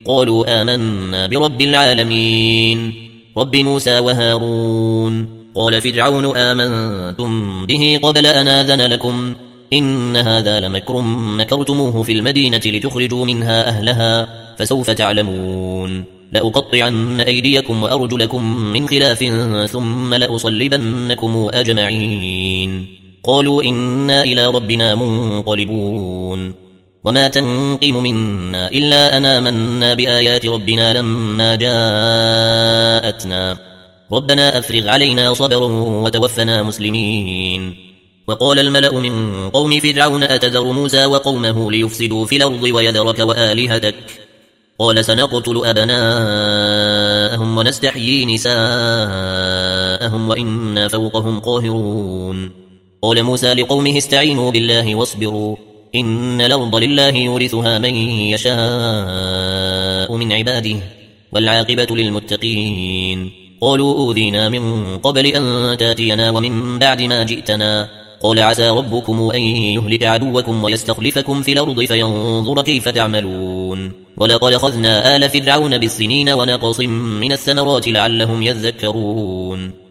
قالوا آمنا برب العالمين رب موسى وهارون. قال فرعون آمنتم به قبل أن آذن لكم إن هذا لمكر مكرتموه في المدينة لتخرجوا منها أهلها فسوف تعلمون. لأقطعن أيديكم وأرجلكم من خلاف ثم لأصلبنكم أجمعين. قالوا إنا إلى ربنا منقلبون. وما تنقم منا إلا أن آمنا بآيات ربنا لما جاءتنا ربنا أفرغ علينا صبرا وتوفنا مسلمين. وقال الملأ من قوم فرعون أتذر موسى وقومه ليفسدوا في الأرض ويذرك وآلهتك قال سنقتل أبناءهم ونستحيي نساءهم وإنا فوقهم قاهرون. قال موسى لقومه استعينوا بالله واصبروا إن الأرض لله يورثها من يشاء من عباده والعاقبة للمتقين. قالوا أوذينا من قبل أن تاتينا ومن بعد ما جئتنا قال عسى ربكم أن يهلك عدوكم ويستخلفكم في الأرض فينظر كيف تعملون. ولقد أخذنا آل فرعون بالسنين ونقص من الثمرات لعلهم يذكرون.